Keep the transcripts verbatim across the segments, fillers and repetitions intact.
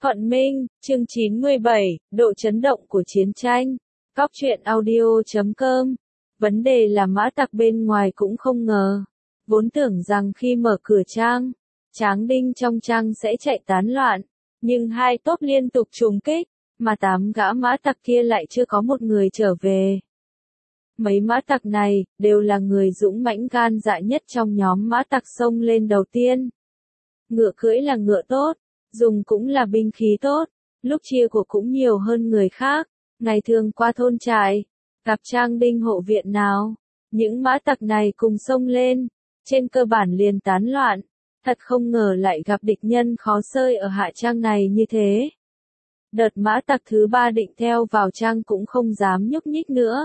Thuận Minh, chương chín mươi bảy, độ chấn động của chiến tranh. Cóc truyện audio chấm com. Vấn đề là mã tặc bên ngoài cũng không ngờ. Vốn tưởng rằng khi mở cửa trang, tráng đinh trong trang sẽ chạy tán loạn. Nhưng hai tốp liên tục trùng kích, mà tám gã mã tặc kia lại chưa có một người trở về. Mấy mã tặc này, đều là người dũng mãnh gan dạ nhất trong nhóm mã tặc xông lên đầu tiên. Ngựa cưỡi là ngựa tốt, dùng cũng là binh khí tốt, lúc chia của cũng nhiều hơn người khác, ngày thường qua thôn trại, gặp trang đinh hộ viện nào, những mã tặc này cùng xông lên, trên cơ bản liền tán loạn, thật không ngờ lại gặp địch nhân khó xơi ở hạ trang này như thế. Đợt mã tặc thứ ba định theo vào trang cũng không dám nhúc nhích nữa.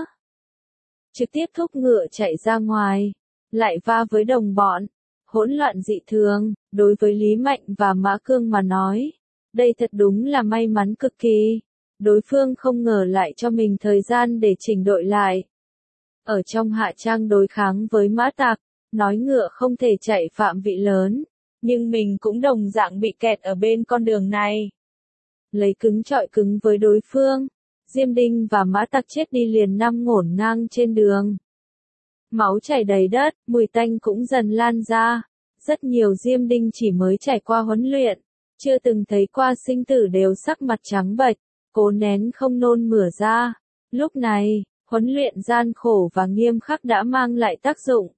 Trực tiếp thúc ngựa chạy ra ngoài, lại va với đồng bọn. Hỗn loạn dị thường, đối với Lý Mạnh và Mã Cương mà nói, đây thật đúng là may mắn cực kỳ. Đối phương không ngờ lại cho mình thời gian để chỉnh đội lại. Ở trong hạ trang đối kháng với mã tặc, nói ngựa không thể chạy phạm vị lớn, nhưng mình cũng đồng dạng bị kẹt ở bên con đường này. Lấy cứng chọi cứng với đối phương, Diêm Đinh và mã tặc chết đi liền năm ngổn ngang trên đường. Máu chảy đầy đất, mùi tanh cũng dần lan ra. Rất nhiều Diêm Đinh chỉ mới trải qua huấn luyện, chưa từng thấy qua sinh tử đều sắc mặt trắng bệch, cố nén không nôn mửa ra. Lúc này, huấn luyện gian khổ và nghiêm khắc đã mang lại tác dụng.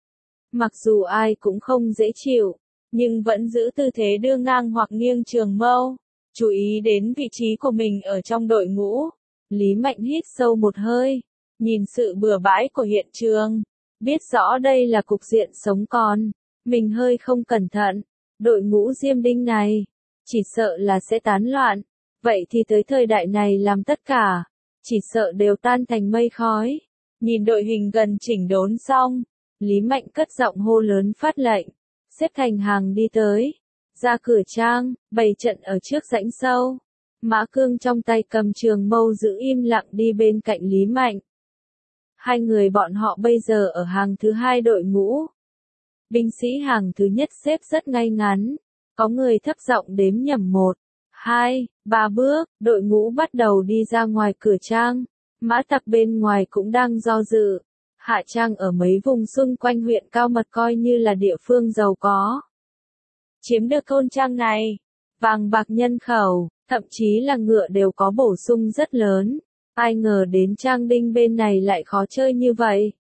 Mặc dù ai cũng không dễ chịu, nhưng vẫn giữ tư thế đưa ngang hoặc nghiêng trường mâu, chú ý đến vị trí của mình ở trong đội ngũ. Lý Mạnh hít sâu một hơi, nhìn sự bừa bãi của hiện trường, biết rõ đây là cục diện sống còn, mình hơi không cẩn thận, đội ngũ Diêm Đinh này, chỉ sợ là sẽ tán loạn, vậy thì tới thời đại này làm tất cả, chỉ sợ đều tan thành mây khói. Nhìn đội hình gần chỉnh đốn xong, Lý Mạnh cất giọng hô lớn phát lệnh, xếp thành hàng đi tới, ra cửa trang, bày trận ở trước rãnh sâu. Mã Cương trong tay cầm trường mâu giữ im lặng đi bên cạnh Lý Mạnh. Hai người bọn họ bây giờ ở hàng thứ hai đội ngũ. Binh sĩ hàng thứ nhất xếp rất ngay ngắn, có người thấp giọng đếm nhẩm một, hai, ba bước, đội ngũ bắt đầu đi ra ngoài cửa trang. Mã tặc bên ngoài cũng đang do dự. Hạ trang ở mấy vùng xung quanh huyện Cao Mật coi như là địa phương giàu có. Chiếm được thôn trang này, vàng bạc nhân khẩu, thậm chí là ngựa đều có bổ sung rất lớn. Ai ngờ đến trang đinh bên này lại khó chơi như vậy.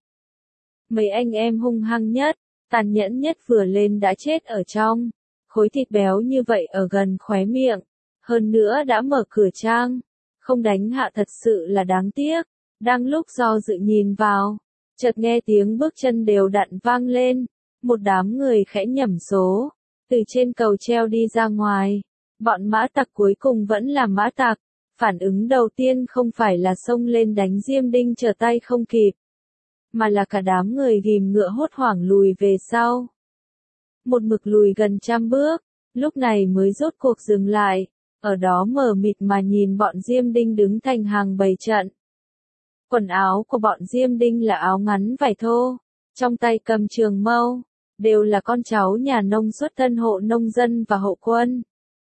Mấy anh em hung hăng nhất, tàn nhẫn nhất vừa lên đã chết ở trong. Khối thịt béo như vậy ở gần khóe miệng. Hơn nữa đã mở cửa trang. Không đánh hạ thật sự là đáng tiếc. Đang lúc do dự nhìn vào, chợt nghe tiếng bước chân đều đặn vang lên. Một đám người khẽ nhẩm số, từ trên cầu treo đi ra ngoài. Bọn mã tặc cuối cùng vẫn là mã tặc. Phản ứng đầu tiên không phải là xông lên đánh Diêm Đinh trở tay không kịp, mà là cả đám người ghìm ngựa hốt hoảng lùi về sau. Một mực lùi gần trăm bước, lúc này mới rốt cuộc dừng lại, ở đó mờ mịt mà nhìn bọn Diêm Đinh đứng thành hàng bày trận. Quần áo của bọn Diêm Đinh là áo ngắn vải thô, trong tay cầm trường mâu, đều là con cháu nhà nông xuất thân hộ nông dân và hộ quân.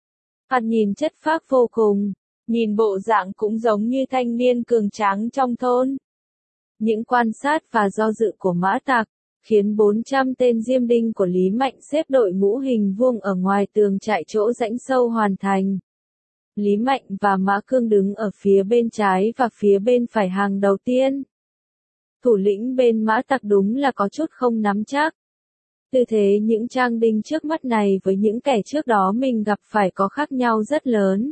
Hắn nhìn chất phác vô cùng. Nhìn bộ dạng cũng giống như thanh niên cường tráng trong thôn. Những quan sát và do dự của mã tặc, khiến bốn trăm tên Diêm Đinh của Lý Mạnh xếp đội ngũ hình vuông ở ngoài tường trại chỗ rãnh sâu hoàn thành. Lý Mạnh và Mã Cương đứng ở phía bên trái và phía bên phải hàng đầu tiên. Thủ lĩnh bên mã tặc đúng là có chút không nắm chắc. Tư thế những trang đinh trước mắt này với những kẻ trước đó mình gặp phải có khác nhau rất lớn.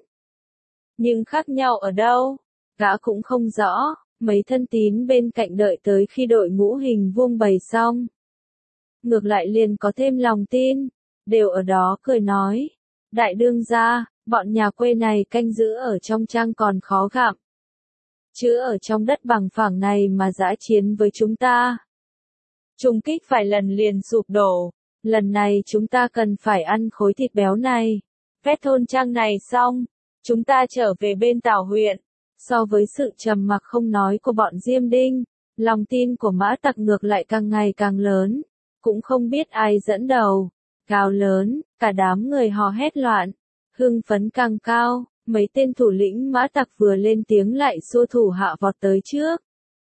Nhưng khác nhau ở đâu? Gã cũng không rõ, mấy thân tín bên cạnh đợi tới khi đội ngũ hình vuông bày xong. Ngược lại liền có thêm lòng tin, đều ở đó cười nói. Đại đương gia, bọn nhà quê này canh giữ ở trong trang còn khó gặm. Chứ ở trong đất bằng phẳng này mà dã chiến với chúng ta. Trung kích vài lần liền sụp đổ, lần này chúng ta cần phải ăn khối thịt béo này. Vét thôn trang này xong. Chúng ta trở về bên Tảo huyện. So với sự trầm mặc không nói của bọn Diêm Đinh, lòng tin của mã tặc ngược lại càng ngày càng lớn. Cũng không biết ai dẫn đầu. Gào lớn, cả đám người hò hét loạn. Hưng phấn càng cao, mấy tên thủ lĩnh mã tặc vừa lên tiếng lại xua thủ hạ vọt tới trước.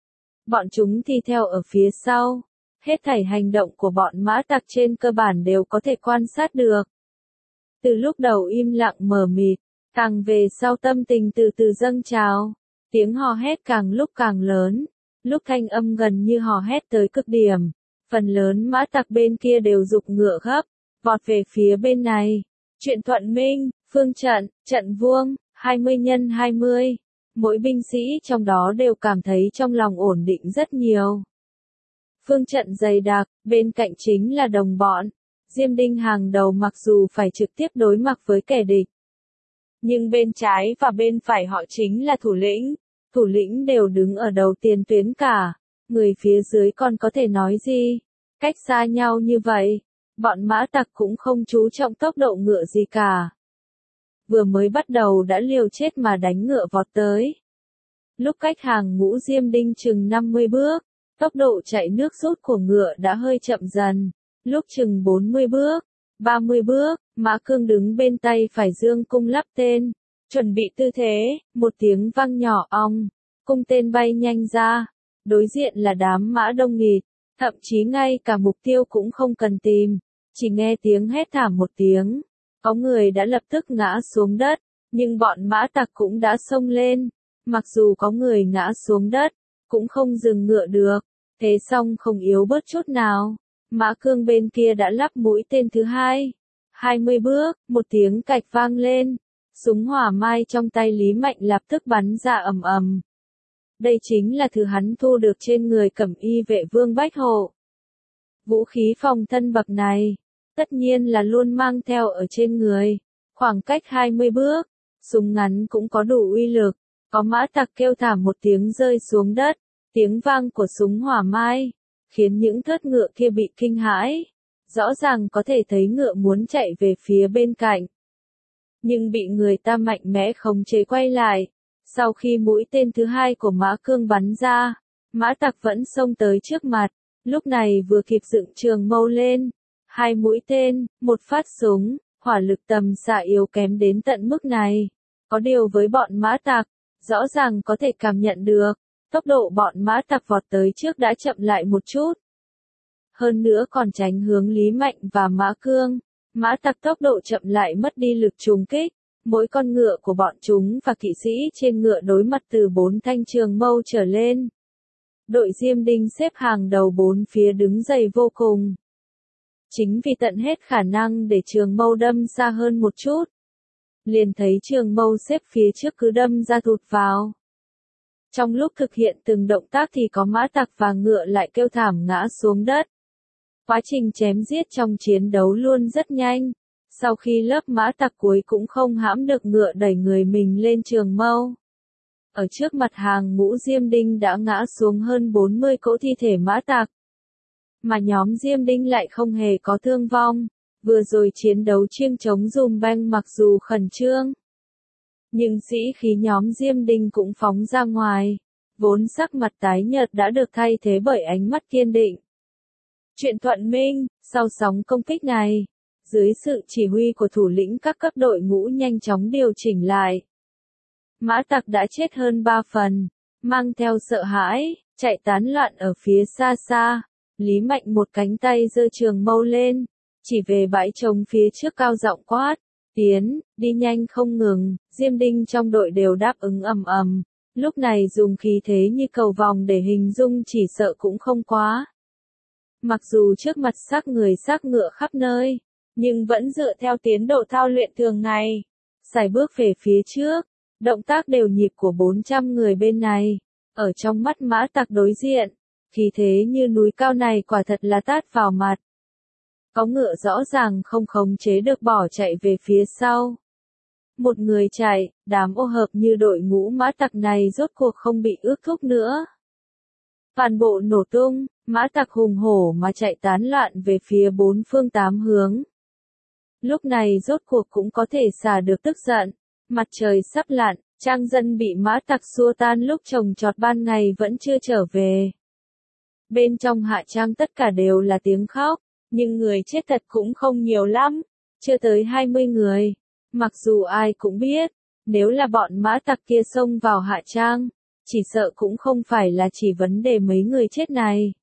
Bọn chúng thì theo ở phía sau. Hết thảy hành động của bọn mã tặc trên cơ bản đều có thể quan sát được. Từ lúc đầu im lặng mờ mịt, càng về sau tâm tình từ từ dâng trào, tiếng hò hét càng lúc càng lớn, lúc thanh âm gần như hò hét tới cực điểm, phần lớn mã tặc bên kia đều giục ngựa gấp, vọt về phía bên này. Chuyện Thuận Minh, phương trận, trận vuông, hai mươi nhân hai mươi, mỗi binh sĩ trong đó đều cảm thấy trong lòng ổn định rất nhiều. Phương trận dày đặc, bên cạnh chính là đồng bọn. Diêm Đinh hàng đầu mặc dù phải trực tiếp đối mặt với kẻ địch. Nhưng bên trái và bên phải họ chính là thủ lĩnh. Thủ lĩnh đều đứng ở đầu tiền tuyến cả. Người phía dưới còn có thể nói gì? Cách xa nhau như vậy. Bọn mã tặc cũng không chú trọng tốc độ ngựa gì cả. Vừa mới bắt đầu đã liều chết mà đánh ngựa vọt tới. Lúc cách hàng ngũ Diêm Đinh chừng năm mươi bước. Tốc độ chạy nước rút của ngựa đã hơi chậm dần, lúc chừng bốn mươi bước, ba mươi bước, Mã Cương đứng bên tay phải dương cung lắp tên, chuẩn bị tư thế, một tiếng vang nhỏ ong, cung tên bay nhanh ra, đối diện là đám mã đông nghịt, thậm chí ngay cả mục tiêu cũng không cần tìm, chỉ nghe tiếng hét thảm một tiếng, có người đã lập tức ngã xuống đất, nhưng bọn mã tặc cũng đã xông lên, mặc dù có người ngã xuống đất, cũng không dừng ngựa được. Thế xong không yếu bớt chút nào, Mã Cương bên kia đã lắp mũi tên thứ hai. hai mươi bước, một tiếng cạch vang lên, súng hỏa mai trong tay Lý Mạnh lập tức bắn ra ầm ầm. Đây chính là thứ hắn thu được trên người Cẩm Y vệ Vương Bách Hộ. Vũ khí phòng thân bậc này, tất nhiên là luôn mang theo ở trên người, khoảng cách hai mươi bước, súng ngắn cũng có đủ uy lực, có mã tặc kêu thảm một tiếng rơi xuống đất. Tiếng vang của súng hỏa mai, khiến những thớt ngựa kia bị kinh hãi. Rõ ràng có thể thấy ngựa muốn chạy về phía bên cạnh. Nhưng bị người ta mạnh mẽ khống chế quay lại. Sau khi mũi tên thứ hai của Mã Cương bắn ra, mã tặc vẫn xông tới trước mặt. Lúc này vừa kịp dựng trường mâu lên. Hai mũi tên, một phát súng, hỏa lực tầm xạ yếu kém đến tận mức này. Có điều với bọn mã tặc, rõ ràng có thể cảm nhận được. Tốc độ bọn mã tặc vọt tới trước đã chậm lại một chút. Hơn nữa còn tránh hướng Lý Mạnh và Mã Cương. Mã tặc tốc độ chậm lại mất đi lực trùng kích. Mỗi con ngựa của bọn chúng và kỵ sĩ trên ngựa đối mặt từ bốn thanh trường mâu trở lên. Đội Diêm Đinh xếp hàng đầu bốn phía đứng dày vô cùng. Chính vì tận hết khả năng để trường mâu đâm xa hơn một chút. Liền thấy trường mâu xếp phía trước cứ đâm ra thụt vào. Trong lúc thực hiện từng động tác thì có mã tặc và ngựa lại kêu thảm ngã xuống đất. Quá trình chém giết trong chiến đấu luôn rất nhanh. Sau khi lớp mã tặc cuối cũng không hãm được ngựa đẩy người mình lên trường mâu. Ở trước mặt hàng ngũ Diêm Đinh đã ngã xuống hơn bốn mươi cỗ thi thể mã tặc. Mà nhóm Diêm Đinh lại không hề có thương vong. Vừa rồi chiến đấu chiêng chống dùm beng mặc dù khẩn trương. Nhưng sĩ khí nhóm Diêm Đinh cũng phóng ra ngoài, vốn sắc mặt tái nhợt đã được thay thế bởi ánh mắt kiên định. Chuyện Thuận Minh, sau sóng công kích này, dưới sự chỉ huy của thủ lĩnh các cấp đội ngũ nhanh chóng điều chỉnh lại. Mã tặc đã chết hơn ba phần, mang theo sợ hãi, chạy tán loạn ở phía xa xa. Lý Mạnh một cánh tay giơ trường mâu lên, chỉ về bãi trống phía trước cao giọng quát. Tiến, đi nhanh không ngừng, Diêm Đinh trong đội đều đáp ứng ầm ầm. Lúc này dùng khí thế như cầu vòng để hình dung chỉ sợ cũng không quá. Mặc dù trước mặt xác người xác ngựa khắp nơi, nhưng vẫn dựa theo tiến độ thao luyện thường ngày. Sải bước về phía trước, động tác đều nhịp của bốn trăm người bên này. Ở trong mắt mã tặc đối diện, khí thế như núi cao này quả thật là tát vào mặt. Có ngựa rõ ràng không khống chế được bỏ chạy về phía sau. Một người chạy, đám ô hợp như đội ngũ mã tặc này rốt cuộc không bị ước thúc nữa. Toàn bộ nổ tung, mã tặc hùng hổ mà chạy tán loạn về phía bốn phương tám hướng. Lúc này rốt cuộc cũng có thể xả được tức giận. Mặt trời sắp lặn, trang dân bị mã tặc xua tan lúc trồng trọt ban ngày vẫn chưa trở về. Bên trong hạ trang tất cả đều là tiếng khóc. Nhưng người chết thật cũng không nhiều lắm, chưa tới hai mươi người. Mặc dù ai cũng biết, nếu là bọn mã tặc kia xông vào Hạ Trang, chỉ sợ cũng không phải là chỉ vấn đề mấy người chết này.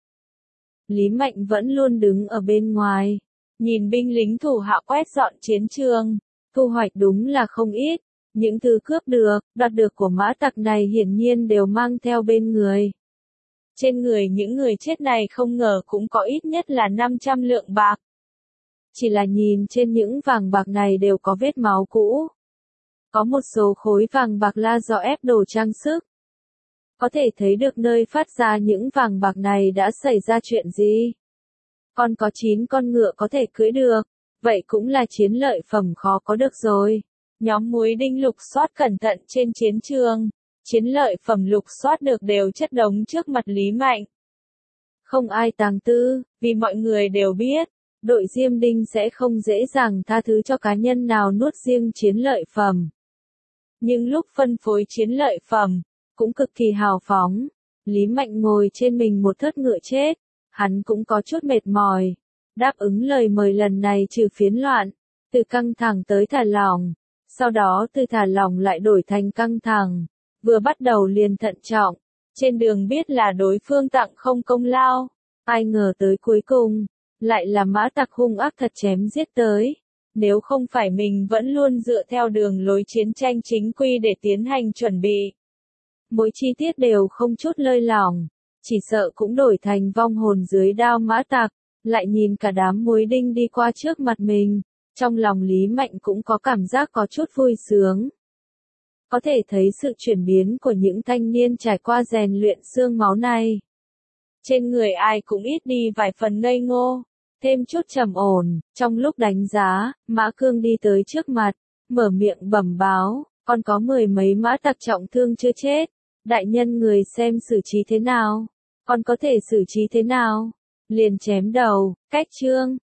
Lý Mạnh vẫn luôn đứng ở bên ngoài, nhìn binh lính thủ hạ quét dọn chiến trường, thu hoạch đúng là không ít, những thứ cướp được, đoạt được của mã tặc này hiển nhiên đều mang theo bên người. Trên người những người chết này không ngờ cũng có ít nhất là năm trăm lượng bạc. Chỉ là nhìn trên những vàng bạc này đều có vết máu cũ. Có một số khối vàng bạc là do ép đồ trang sức. Có thể thấy được nơi phát ra những vàng bạc này đã xảy ra chuyện gì. Còn có chín con ngựa có thể cưỡi được, vậy cũng là chiến lợi phẩm khó có được rồi. Nhóm muối đinh lục soát cẩn thận trên chiến trường, chiến lợi phẩm lục soát được đều chất đống trước mặt Lý Mạnh. Không ai tàng tư, vì mọi người đều biết, đội Diêm Đinh sẽ không dễ dàng tha thứ cho cá nhân nào nuốt riêng chiến lợi phẩm. Nhưng lúc phân phối chiến lợi phẩm, cũng cực kỳ hào phóng. Lý Mạnh ngồi trên mình một thớt ngựa chết, hắn cũng có chút mệt mỏi. Đáp ứng lời mời lần này trừ phiến loạn, từ căng thẳng tới thả lỏng, sau đó từ thả lỏng lại đổi thành căng thẳng, vừa bắt đầu liền thận trọng, trên đường biết là đối phương tặng không công lao, ai ngờ tới cuối cùng, lại là mã tặc hung ác thật chém giết tới. Nếu không phải mình vẫn luôn dựa theo đường lối chiến tranh chính quy để tiến hành chuẩn bị, mỗi chi tiết đều không chút lơi lỏng, chỉ sợ cũng đổi thành vong hồn dưới đao mã tặc. Lại nhìn cả đám muối đinh đi qua trước mặt mình, trong lòng Lý Mạnh cũng có cảm giác có chút vui sướng. Có thể thấy sự chuyển biến của những thanh niên trải qua rèn luyện xương máu này. Trên người ai cũng ít đi vài phần ngây ngô, thêm chút trầm ổn. Trong lúc đánh giá, Mã Cương đi tới trước mặt, mở miệng bẩm báo, còn có mười mấy mã tặc trọng thương chưa chết. Đại nhân người xem xử trí thế nào? Còn có thể xử trí thế nào? Liền chém đầu, cách chương.